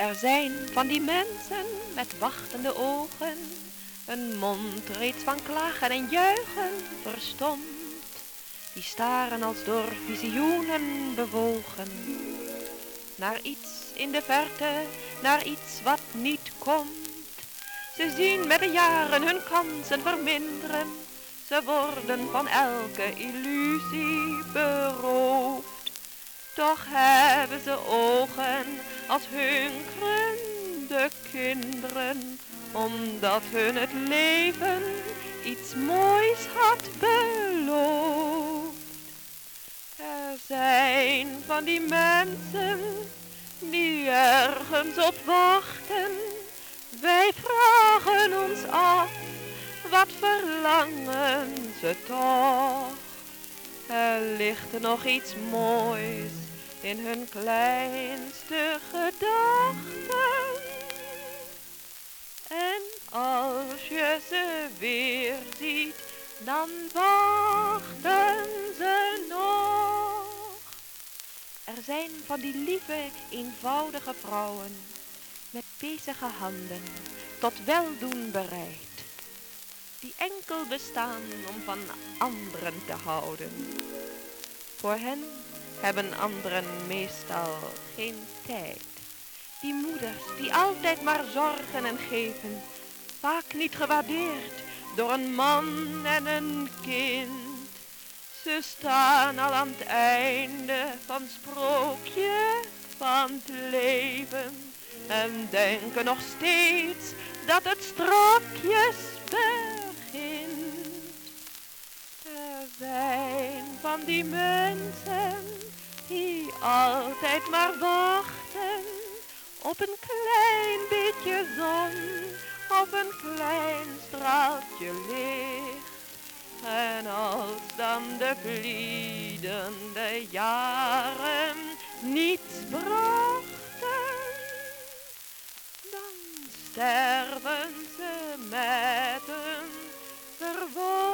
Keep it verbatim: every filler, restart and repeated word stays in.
Er zijn van die mensen met wachtende ogen, een mond reeds van klagen en juichen verstomd, die staren als door visioenen bewogen, naar iets in de verte, naar iets wat niet komt. Ze zien met de jaren hun kansen verminderen, ze worden van elke illusie beroofd. Toch hebben ze ogen als hunkerende kinderen, omdat hun het leven iets moois had beloofd. Er zijn van die mensen die ergens op wachten. Wij vragen ons af, wat verlangen ze toch? Er ligt nog iets moois in hun kleinste gedachten. En als je ze weer ziet, dan wachten ze nog. Er zijn van die lieve, eenvoudige vrouwen, met bezige handen, tot weldoen bereid, die enkel bestaan om van anderen te houden. Voor hen hebben anderen meestal geen tijd. Die moeders die altijd maar zorgen en geven, vaak niet gewaardeerd door een man en een kind. Ze staan al aan het einde van het sprookje van het leven en denken nog steeds dat het strakjes begint. Er zijn van die mensen die altijd maar wachten op een klein beetje zon, op een klein straaltje licht. En als dan de vliedende jaren niets brachten, dan sterven ze met een verwondering.